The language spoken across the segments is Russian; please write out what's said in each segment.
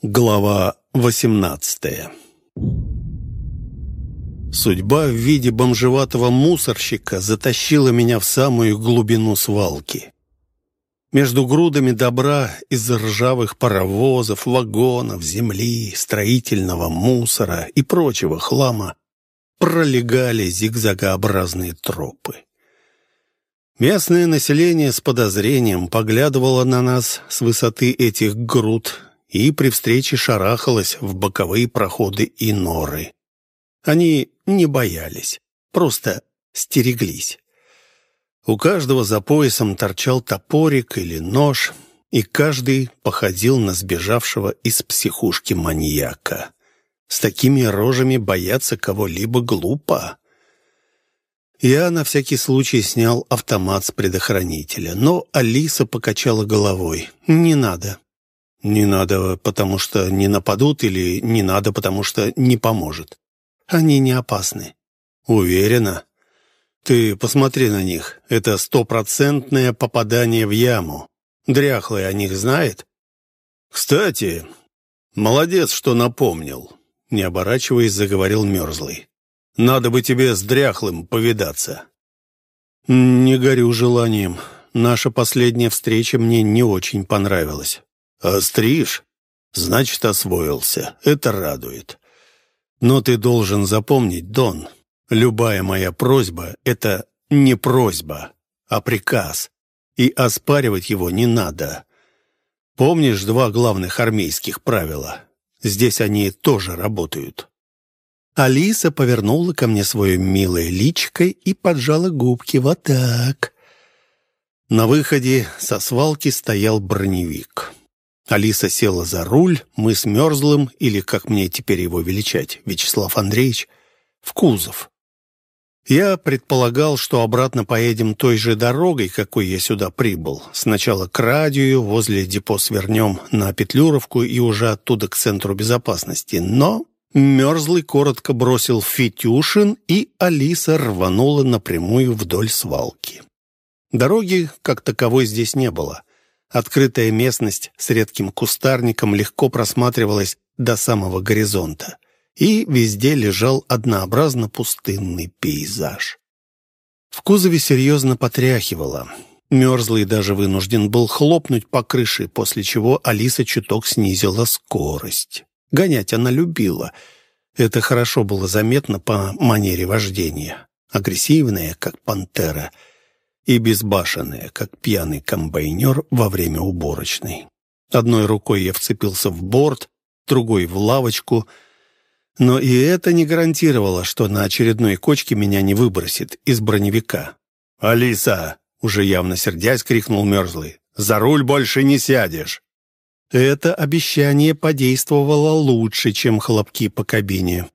Глава 18. Судьба в виде бомжеватого мусорщика затащила меня в самую глубину свалки. Между грудами добра из ржавых паровозов, вагонов, земли, строительного мусора и прочего хлама пролегали зигзагообразные тропы. Местное население с подозрением поглядывало на нас с высоты этих груд и при встрече шарахалось в боковые проходы и норы. Они не боялись, просто стереглись. У каждого за поясом торчал топорик или нож, и каждый походил на сбежавшего из психушки маньяка. С такими рожами бояться кого-либо глупо. Я на всякий случай снял автомат с предохранителя, но Алиса покачала головой. «Не надо». «Не надо, потому что не нападут, или не надо, потому что не поможет?» «Они не опасны». «Уверена? Ты посмотри на них. Это 100% попадание в яму. Дряхлый о них знает?» «Кстати, молодец, что напомнил», — не оборачиваясь, заговорил Мерзлый. «Надо бы тебе с Дряхлым повидаться». «Не горю желанием. Наша последняя встреча мне не очень понравилась». «Остришь? Значит, освоился. Это радует. Но ты должен запомнить, Дон, любая моя просьба — это не просьба, а приказ, и оспаривать его не надо. Помнишь два главных армейских правила? Здесь они тоже работают». Алиса повернула ко мне свое милое личико и поджала губки. Вот так. На выходе со свалки стоял броневик. Алиса села за руль, мы с Мерзлым, или, как мне теперь его величать, Вячеслав Андреевич, в кузов. Я предполагал, что обратно поедем той же дорогой, какой я сюда прибыл. Сначала к радию, возле депо свернем на Петлюровку и уже оттуда к центру безопасности. Но Мерзлый коротко бросил Фитюшин, и Алиса рванула напрямую вдоль свалки. Дороги, как таковой, здесь не было. Открытая местность с редким кустарником легко просматривалась до самого горизонта, и везде лежал однообразно пустынный пейзаж. В кузове серьезно потряхивало. Мерзлый даже вынужден был хлопнуть по крыше, после чего Алиса чуток снизила скорость. Гонять она любила. Это хорошо было заметно по манере вождения. Агрессивная, как пантера, и безбашенная, как пьяный комбайнер во время уборочной. Одной рукой я вцепился в борт, другой в лавочку, но и это не гарантировало, что на очередной кочке меня не выбросит из броневика. «Алиса!» — уже явно сердясь, крикнул Мерзлый. «За руль больше не сядешь!» Это обещание подействовало лучше, чем хлопки по кабине.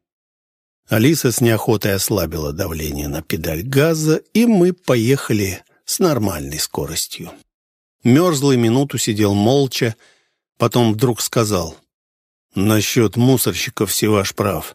Алиса с неохотой ослабила давление на педаль газа, и мы поехали с нормальной скоростью. Мерзлый минуту сидел молча, потом вдруг сказал: «Насчет мусорщиков Севаш прав.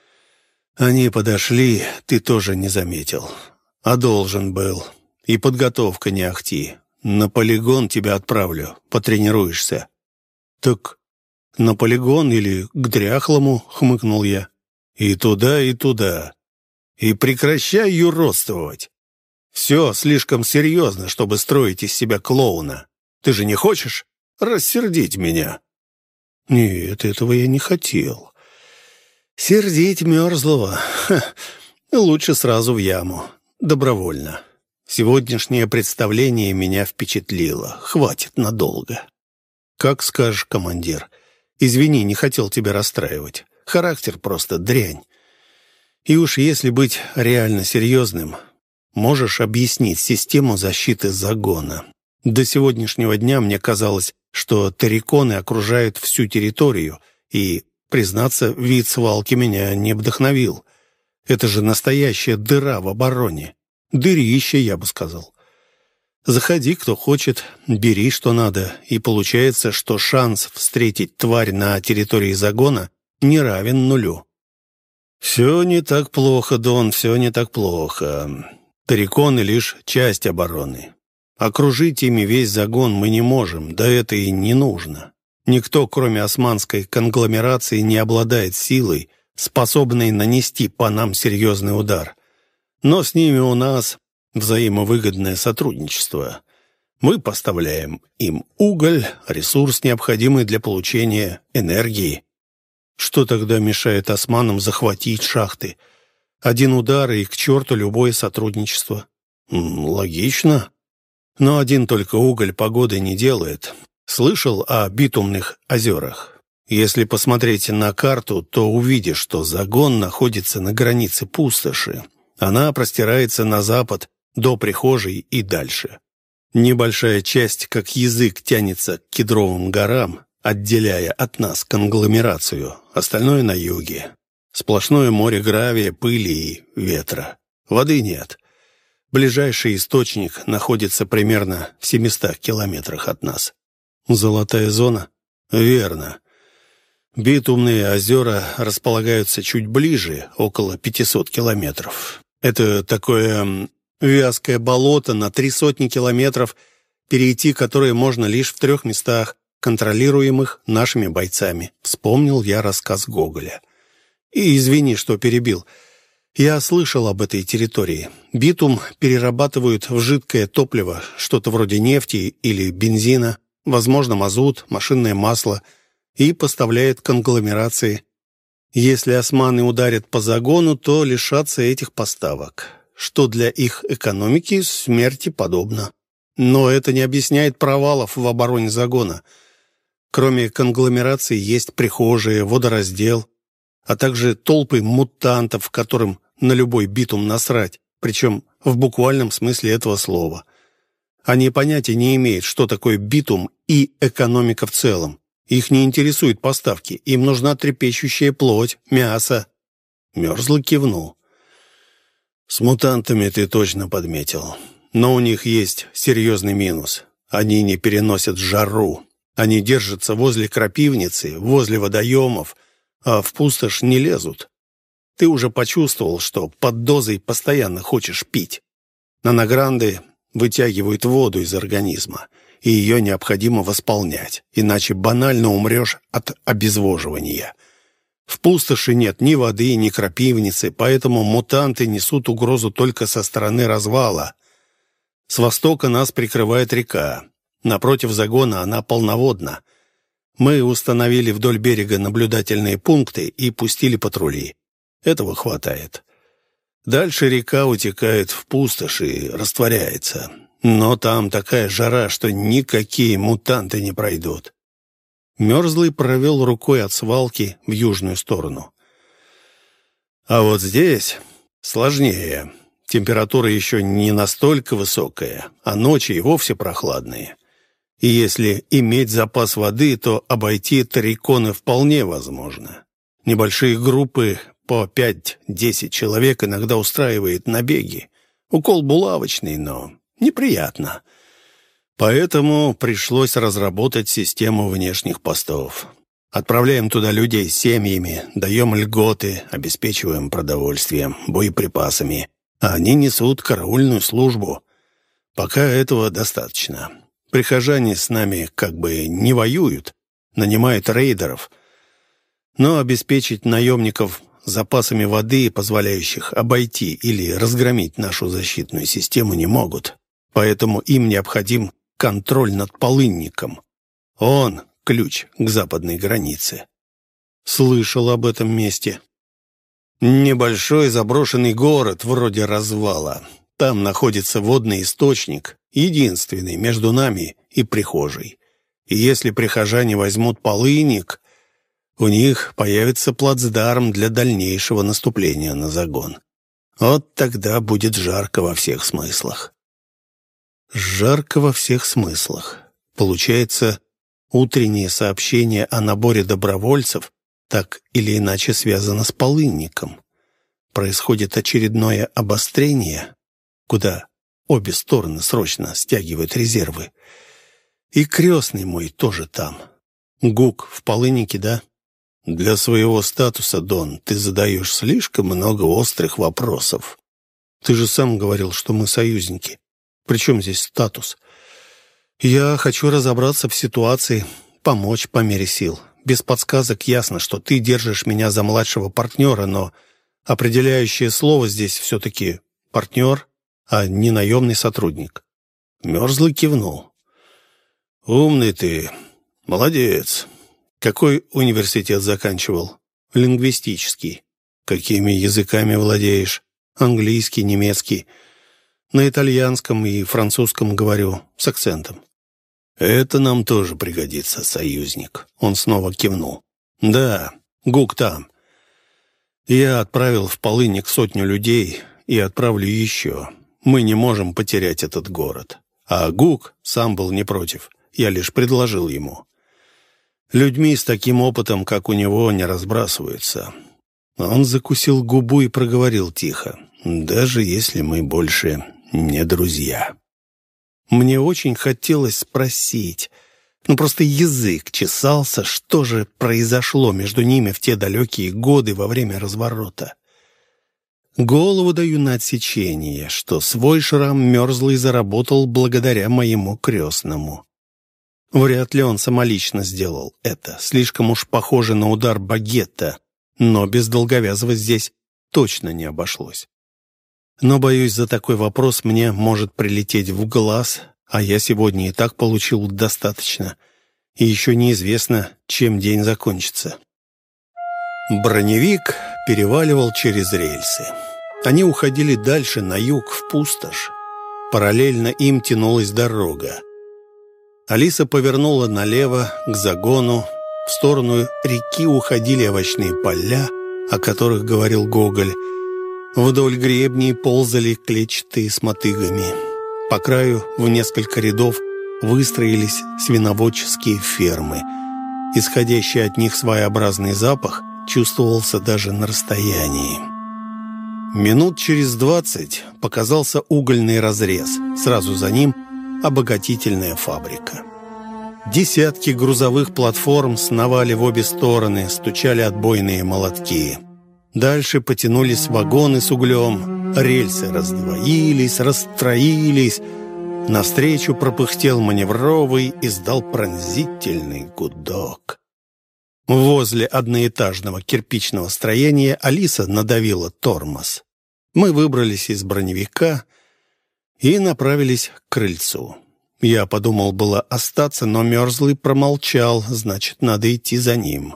Они подошли, ты тоже не заметил. А должен был. И подготовка не ахти. На полигон тебя отправлю, потренируешься». «Так на полигон или к Дряхлому?» — хмыкнул я. «И туда, и туда. И прекращай юродствовать. Все слишком серьезно, чтобы строить из себя клоуна. Ты же не хочешь рассердить меня?» «Нет, этого я не хотел. Сердить Мерзлого? Лучше сразу в яму. Добровольно. Сегодняшнее представление меня впечатлило. Хватит надолго». «Как скажешь, командир. Извини, не хотел тебя расстраивать. Характер просто дрянь. И уж если быть реально серьезным, можешь объяснить систему защиты загона. До сегодняшнего дня мне казалось, что терриконы окружают всю территорию, и, признаться, вид свалки меня не вдохновил. Это же настоящая дыра в обороне. Дырище, я бы сказал. Заходи, кто хочет, бери, что надо, и получается, что шанс встретить тварь на территории загона не равен нулю». «Все не так плохо, Дон, все не так плохо. Терриконы — лишь часть обороны. Окружить ими весь загон мы не можем, да это и не нужно. Никто, кроме османской конгломерации, не обладает силой, способной нанести по нам серьезный удар. Но с ними у нас взаимовыгодное сотрудничество. Мы поставляем им уголь, ресурс, необходимый для получения энергии. Что тогда мешает османам захватить шахты? Один удар и к черту любое сотрудничество. Логично. Но один только уголь погоды не делает. Слышал о битумных озерах? Если посмотреть на карту, то увидишь, что загон находится на границе пустоши. Она простирается на запад, до Прихожей и дальше. Небольшая часть, как язык, тянется к Кедровым горам, отделяя от нас конгломерацию, остальное на юге. Сплошное море гравия, пыли и ветра. Воды нет. Ближайший источник находится примерно в 700 километрах от нас. Золотая зона? Верно. Битумные озера располагаются чуть ближе, около 500 километров. Это такое вязкое болото на 300 километров, перейти которое можно лишь в 3 местах, контролируемых нашими бойцами. Вспомнил я рассказ Гоголя. И извини, что перебил. Я слышал об этой территории. Битум перерабатывают в жидкое топливо, что-то вроде нефти или бензина, возможно, мазут, машинное масло, и поставляет конгломерации. Если османы ударят по загону, то лишатся этих поставок, что для их экономики смерти подобно. Но это не объясняет провалов в обороне загона. Кроме конгломерации есть прихожие, водораздел, а также толпы мутантов, которым на любой битум насрать, причем в буквальном смысле этого слова. Они понятия не имеют, что такое битум и экономика в целом. Их не интересуют поставки, им нужна трепещущая плоть, мясо. Мерзлый кивнул. С мутантами ты точно подметил. Но у них есть серьезный минус. Они не переносят жару. Они держатся возле крапивницы, возле водоемов, а в пустошь не лезут. Ты уже почувствовал, что под дозой постоянно хочешь пить. Наногранды вытягивают воду из организма, и ее необходимо восполнять, иначе банально умрешь от обезвоживания. В пустоши нет ни воды, ни крапивницы, поэтому мутанты несут угрозу только со стороны развала. С востока нас прикрывает река. Напротив загона она полноводна. Мы установили вдоль берега наблюдательные пункты и пустили патрули. Этого хватает. Дальше река утекает в пустошь и растворяется. Но там такая жара, что никакие мутанты не пройдут. Мерзлый провел рукой от свалки в южную сторону. А вот здесь сложнее. Температура еще не настолько высокая, а ночи и вовсе прохладные. И если иметь запас воды, то обойти Тариконы вполне возможно. Небольшие группы по 5-10 человек иногда устраивает набеги. Укол булавочный, но неприятно. Поэтому пришлось разработать систему внешних постов. Отправляем туда людей с семьями, даем льготы, обеспечиваем продовольствием, боеприпасами. А они несут караульную службу. Пока этого достаточно. Прихожане с нами как бы не воюют, нанимают рейдеров. Но обеспечить наемников запасами воды, позволяющих обойти или разгромить нашу защитную систему, не могут. Поэтому им необходим контроль над полынником. Он — ключ к западной границе. Слышал об этом месте. Небольшой заброшенный город вроде развала. Там находится водный источник, единственный между нами и Прихожей. И если прихожане возьмут полынник, у них появится плацдарм для дальнейшего наступления на загон. Вот тогда будет жарко во всех смыслах. Жарко во всех смыслах. Получается, утреннее сообщение о наборе добровольцев так или иначе связано с полынником. Происходит очередное обострение, куда обе стороны срочно стягивают резервы. И крестный мой тоже там. Гук в полыннике, да? Для своего статуса, Дон, ты задаешь слишком много острых вопросов. Ты же сам говорил, что мы союзники. Причем здесь статус? Я хочу разобраться в ситуации. помочь по мере сил. Без подсказок ясно, что ты держишь меня за младшего партнера, но определяющее слово здесь все-таки партнер, а не наемный сотрудник». Мерзлый кивнул. «Умный ты. Молодец. Какой университет заканчивал?» «Лингвистический». «Какими языками владеешь?» «Английский, немецкий. На итальянском и французском говорю, с акцентом». «Это нам тоже пригодится, союзник». Он снова кивнул. «Да, Гук там. Я отправил в Полынник 100 людей и отправлю еще. Мы не можем потерять этот город. А Гук сам был не против. Я лишь предложил ему. Людьми с таким опытом, как у него, не разбрасываются». Он закусил губу и проговорил тихо. «Даже если мы больше не друзья». Мне очень хотелось спросить, просто язык чесался, что же произошло между ними в те далекие годы во время разворота. Голову даю на отсечение, что свой шрам Мерзлый заработал благодаря моему крестному. Вряд ли он самолично сделал это, слишком уж похоже на удар багета, но без Долговязова здесь точно не обошлось. Но, боюсь, за такой вопрос мне может прилететь в глаз, а я сегодня и так получил достаточно, и еще неизвестно, чем день закончится. Броневик переваливал через рельсы. Они уходили дальше, на юг, в пустошь. Параллельно им тянулась дорога. Алиса повернула налево, к загону. В сторону реки уходили овощные поля, о которых говорил Гоголь. Вдоль гребней ползали клетчатые с мотыгами. По краю в несколько рядов выстроились свиноводческие фермы. Исходящий от них своеобразный запах чувствовался даже на расстоянии. Минут через 20 показался угольный разрез. Сразу за ним обогатительная фабрика. Десятки грузовых платформ сновали в обе стороны, стучали отбойные молотки. Дальше потянулись вагоны с углем, рельсы раздвоились, расстроились. Навстречу пропыхтел маневровый, издал пронзительный гудок. Возле одноэтажного кирпичного строения Алиса надавила тормоз. Мы выбрались из броневика и направились к крыльцу. Я подумал было остаться, но Мерзлый промолчал, значит, надо идти за ним.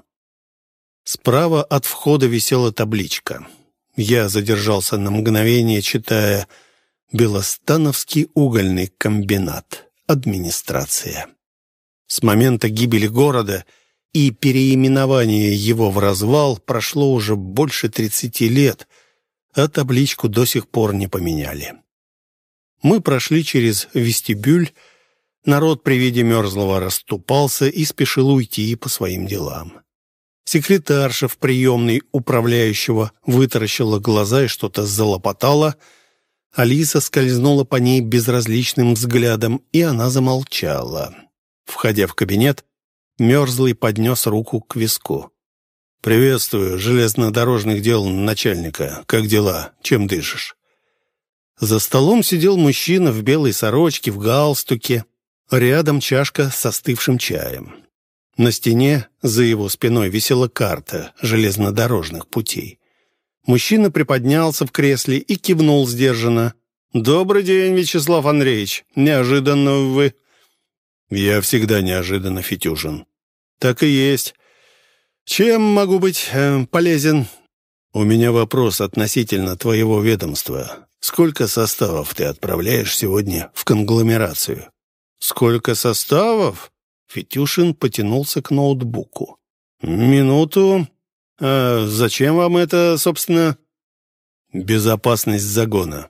Справа от входа висела табличка. Я задержался на мгновение, читая «Белостановский угольный комбинат. Администрация». С момента гибели города и переименования его в развал прошло уже больше 30 лет, а табличку до сих пор не поменяли. Мы прошли через вестибюль. Народ при виде Мерзлого расступался и спешил уйти по своим делам. Секретарша в приемной управляющего вытаращила глаза и что-то залопотала. Алиса скользнула по ней безразличным взглядом, и она замолчала. Входя в кабинет, Мерзлый поднес руку к виску. «Приветствую, железнодорожных дел начальника. Как дела? Чем дышишь?» За столом сидел мужчина в белой сорочке, в галстуке. Рядом чашка с остывшим чаем. На стене за его спиной висела карта железнодорожных путей. Мужчина приподнялся в кресле и кивнул сдержанно. «Добрый день, Вячеслав Андреевич. Неожиданно вы...» «Я всегда неожиданно, Фетюшин». «Так и есть. Чем могу быть полезен?» «У меня вопрос относительно твоего ведомства. Сколько составов ты отправляешь сегодня в конгломерацию?» «Сколько составов?» Фетюшин потянулся к ноутбуку. «Минуту. А зачем вам это, собственно?» «Безопасность загона».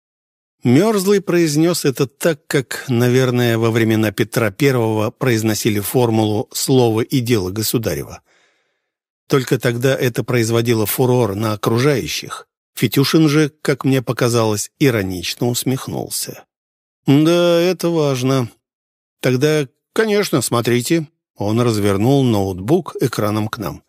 Мерзлый произнес это так, как, наверное, во времена Петра I произносили формулу «слово и дело государева». Только тогда это производило фурор на окружающих. Фетюшин же, как мне показалось, иронично усмехнулся. «Да, это важно. Тогда, конечно, смотрите». Он развернул ноутбук экраном к нам.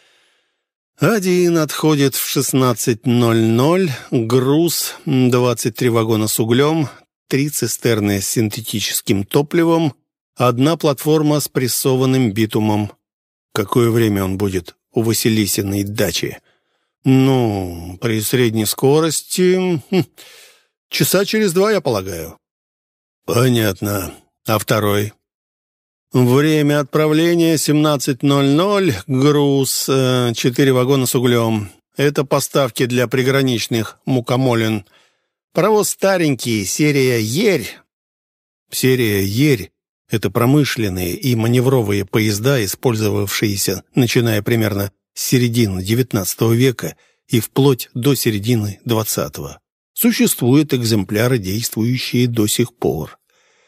«Один отходит в 16:00, груз, 23 вагона с углем, 3 цистерны с синтетическим топливом, Одна платформа с прессованным битумом. Какое время он будет у Василисиной дачи? Ну, при средней скорости... часа через 2, я полагаю. Понятно. А второй? Время отправления 17:00. Груз 4 вагона с углем. Это поставки для приграничных мукомолин. Паровоз старенький, серия «Ерь». Серия «Ерь» — это промышленные и маневровые поезда, использовавшиеся, начиная примерно с середины XIX века и вплоть до середины XX. Существуют экземпляры, действующие до сих пор.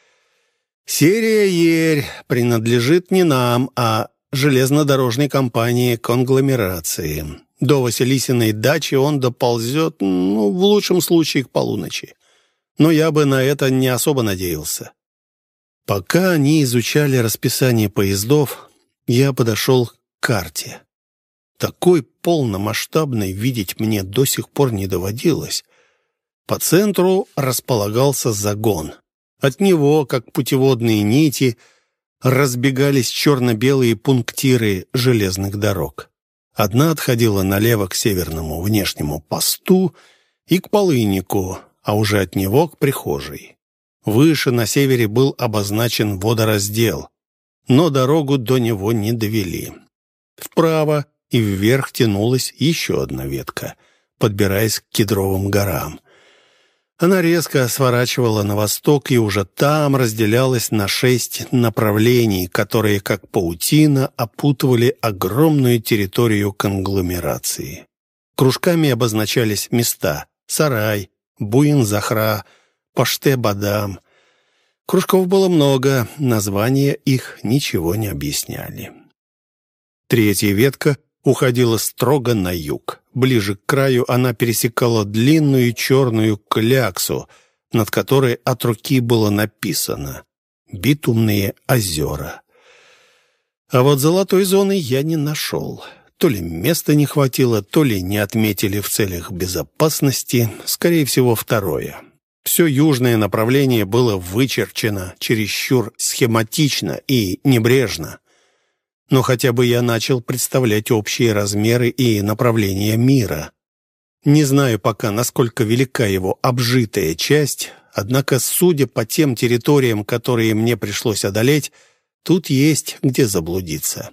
Серия «Ерь» принадлежит не нам, а железнодорожной компании конгломерации. До Василисиной дачи он доползет, в лучшем случае, к полуночи. Но я бы на это не особо надеялся. Пока они изучали расписание поездов, я подошел к карте. Такой полномасштабной видеть мне до сих пор не доводилось. По центру располагался загон. От него, как путеводные нити, разбегались черно-белые пунктиры железных дорог. Одна отходила налево к северному внешнему посту и к полыннику, а уже от него к прихожей. Выше на севере был обозначен водораздел, но дорогу до него не довели. Вправо и вверх тянулась еще одна ветка, подбираясь к Кедровым горам. Она резко сворачивала на восток и уже там разделялась на 6 направлений, которые, как паутина, опутывали огромную территорию конгломерации. Кружками обозначались места: Сарай, Буин-Захра, Паште-Бадам. Кружков было много, названия их ничего не объясняли. Третья ветка уходила строго на юг. Ближе к краю она пересекала длинную черную кляксу, над которой от руки было написано «Битумные озера». А вот золотой зоны я не нашел. То ли места не хватило, то ли не отметили в целях безопасности, скорее всего, второе. Все южное направление было вычерчено чересчур схематично и небрежно. Но хотя бы я начал представлять общие размеры и направления мира. Не знаю пока, насколько велика его обжитая часть, однако, судя по тем территориям, которые мне пришлось одолеть, тут есть где заблудиться.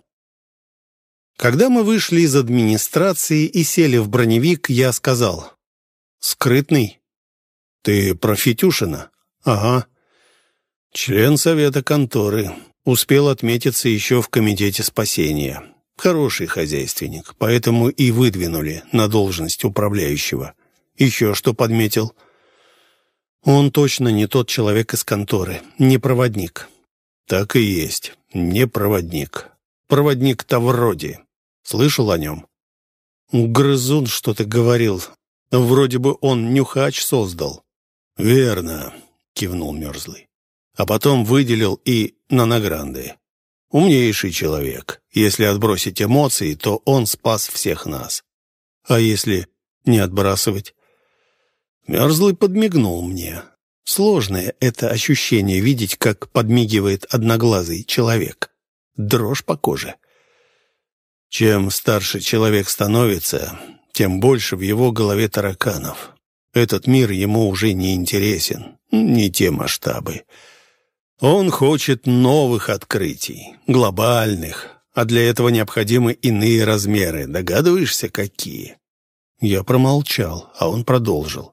Когда мы вышли из администрации и сели в броневик, я сказал: «Скрытный? Ты про Фетюшина?» «Ага. Член совета конторы. Успел отметиться еще в комитете спасения. Хороший хозяйственник, поэтому и выдвинули на должность управляющего. Еще что подметил?» «Он точно не тот человек из конторы, не проводник». «Так и есть, не проводник. Проводник-то вроде. Слышал о нем?» «Грызун что-то говорил. Вроде бы он нюхач создал». «Верно», — кивнул Мерзлый. «А потом выделил и Наногранды. Умнейший человек. Если отбросить эмоции, то он спас всех нас. А если не отбрасывать?» Мерзлый подмигнул мне. Сложное это ощущение видеть, как подмигивает одноглазый человек. Дрожь по коже. Чем старше человек становится, тем больше в его голове тараканов. Этот мир ему уже не интересен, не те масштабы. Он хочет новых открытий, глобальных, а для этого необходимы иные размеры. Догадываешься, какие?» Я промолчал, а он продолжил.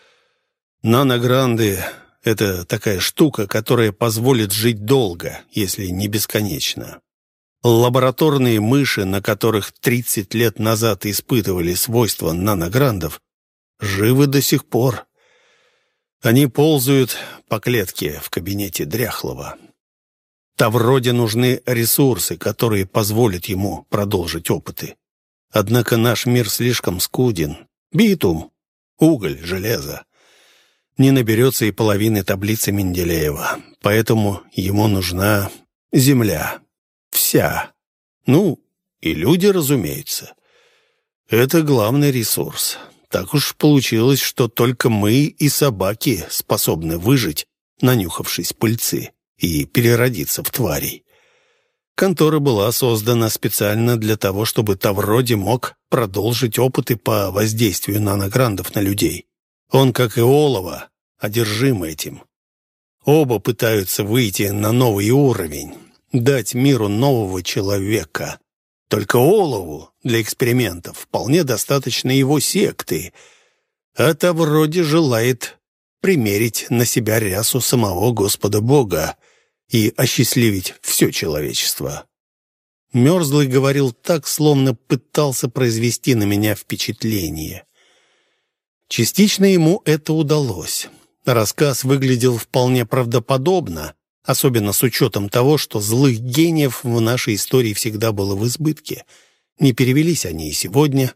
«Наногранды — это такая штука, которая позволит жить долго, если не бесконечно. Лабораторные мыши, на которых 30 лет назад испытывали свойства нанограндов, живы до сих пор. Они ползают по клетке в кабинете Дряхлова. Тавроде нужны ресурсы, которые позволят ему продолжить опыты. Однако наш мир слишком скуден. Битум, уголь, железо. Не наберется и половины таблицы Менделеева. Поэтому ему нужна земля. Вся. Ну, и люди, разумеется. Это главный ресурс. Так уж получилось, что только мы и собаки способны выжить, нанюхавшись пыльцы. и переродиться в тварей. Контора была создана специально для того, чтобы Тавроди мог продолжить опыты по воздействию нанограндов на людей. Он, как и Олова, одержим этим. Оба пытаются выйти на новый уровень, дать миру нового человека. Только Олову для экспериментов вполне достаточно его секты, а Тавроди желает примерить на себя рясу самого Господа Бога и осчастливить все человечество. Мерзлый говорил так, словно пытался произвести на меня впечатление. Частично ему это удалось. Рассказ выглядел вполне правдоподобно, особенно с учетом того, что злых гениев в нашей истории всегда было в избытке. Не перевелись они и сегодня.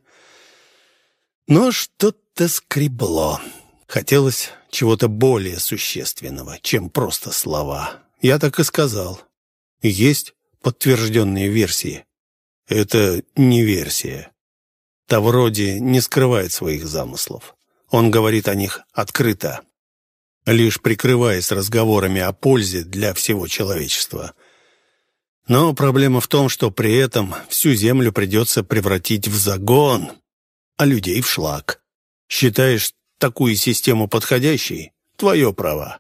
Но что-то скребло. Хотелось чего-то более существенного, чем просто слова. Я так и сказал. Есть подтвержденные версии. Это не версия. Тавроди не скрывает своих замыслов. Он говорит о них открыто, лишь прикрываясь разговорами о пользе для всего человечества. Но проблема в том, что при этом всю землю придется превратить в загон, а людей в шлак. Считаешь такую систему подходящей? Твое право.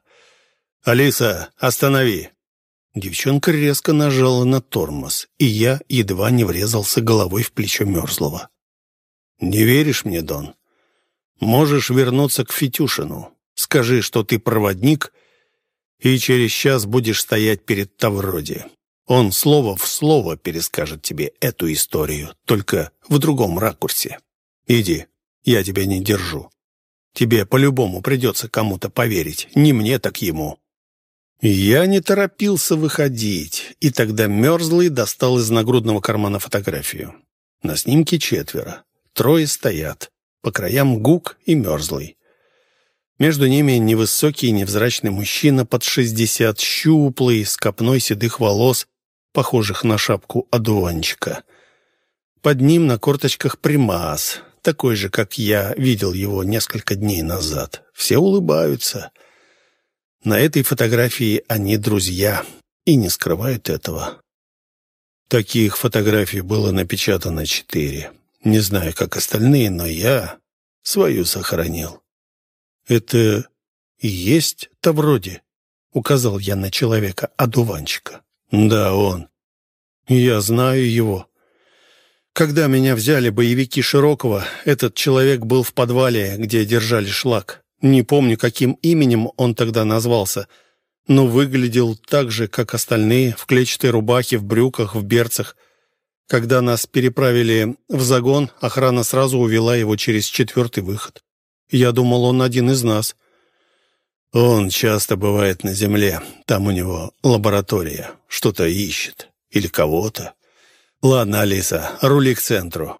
«Алиса, останови!» Девчонка резко нажала на тормоз, и я едва не врезался головой в плечо Мерзлого. «Не веришь мне, Дон? Можешь вернуться к Фетюшину. Скажи, что ты проводник, и через час будешь стоять перед Тавроди. Он слово в слово перескажет тебе эту историю, только в другом ракурсе. Иди, я тебя не держу. Тебе по-любому придется кому-то поверить, не мне, так ему». Я не торопился выходить, и тогда Мерзлый достал из нагрудного кармана фотографию. На снимке 4. 3 стоят, по краям Гук и Мерзлый. Между ними невысокий невзрачный мужчина под 60, щуплый, с копной седых волос, похожих на шапку одуванчика. Под ним на корточках примас, такой же, как я видел его несколько дней назад. Все улыбаются. На этой фотографии они друзья и не скрывают этого. Таких фотографий было напечатано 4. Не знаю, как остальные, но я свою сохранил. «Это и есть Тавроди?» — указал я на человека-одуванчика. «Да, он. Я знаю его. Когда меня взяли боевики Широкого, этот человек был в подвале, где держали шлак. Не помню, каким именем он тогда назвался, но выглядел так же, как остальные, в клетчатой рубахе, в брюках, в берцах. Когда нас переправили в загон, охрана сразу увела его через 4-й выход. Я думал, он один из нас». «Он часто бывает на земле. Там у него лаборатория. Что-то ищет. Или кого-то. Ладно, Алиса, рули к центру».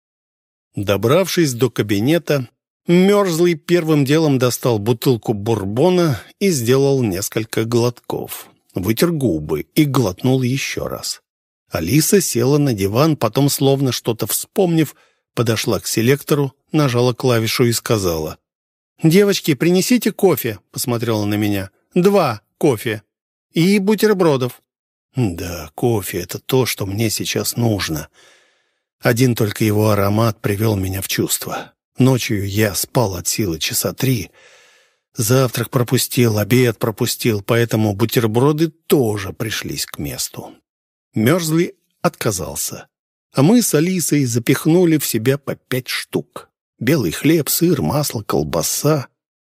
Добравшись до кабинета, Мерзлый первым делом достал бутылку бурбона и сделал несколько глотков. Вытер губы и глотнул еще раз. Алиса села на диван, потом, словно что-то вспомнив, подошла к селектору, нажала клавишу и сказала: «Девочки, принесите кофе», — посмотрела на меня. 2 кофе. И бутербродов. Да, кофе — это то, что мне сейчас нужно. Один только его аромат привел меня в чувство. Ночью я спал от силы часа 3. Завтрак пропустил, обед пропустил, поэтому бутерброды тоже пришлись к месту. Мерзлый отказался, а мы с Алисой запихнули в себя по 5 штук. Белый хлеб, сыр, масло, колбаса.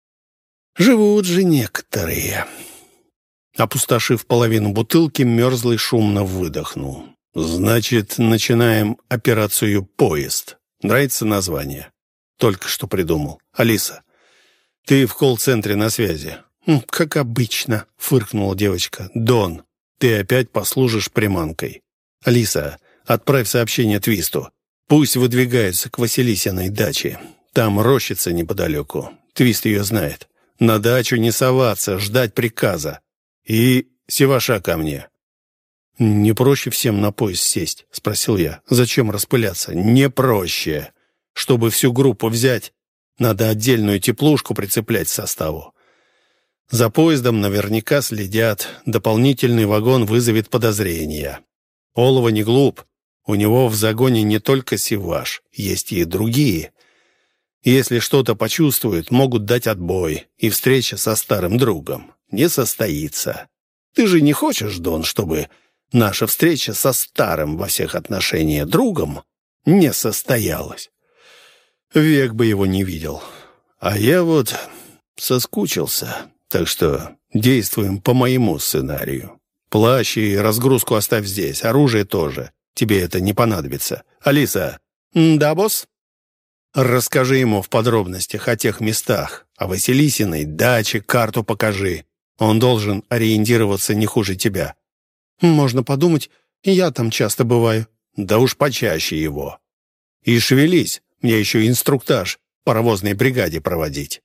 Живут же некоторые. Опустошив половину бутылки, Мерзлый шумно выдохнул. «Значит, начинаем операцию «Поезд». Нравится название? Только что придумал. Алиса, ты в колл-центре на связи». «Как обычно», — фыркнула девочка. «Дон, ты опять послужишь приманкой. Алиса, отправь сообщение Твисту. Пусть выдвигается к Василисиной даче. Там рощица неподалеку. Твист ее знает. На дачу не соваться, ждать приказа. И Севаша ко мне». «Не проще всем на поезд сесть?» — спросил я. «Зачем распыляться?» «Не проще. Чтобы всю группу взять, надо отдельную теплушку прицеплять к составу. За поездом наверняка следят. Дополнительный вагон вызовет подозрения. Олова не глуп. У него в загоне не только Сиваш, есть и другие. Если что-то почувствуют, могут дать отбой, и встреча со старым другом не состоится. Ты же не хочешь, Дон, чтобы наша встреча со старым во всех отношениях другом не состоялась? Век бы его не видел. А я вот соскучился, так что действуем по моему сценарию. Плащ и разгрузку оставь здесь, оружие тоже. Тебе это не понадобится. Алиса. Да, босс? Расскажи ему в подробностях о тех местах, о Василисиной даче, карту покажи. Он должен ориентироваться не хуже тебя. Можно подумать, я там часто бываю. Да уж почаще его. И шевелись, мне еще инструктаж паровозной бригаде проводить.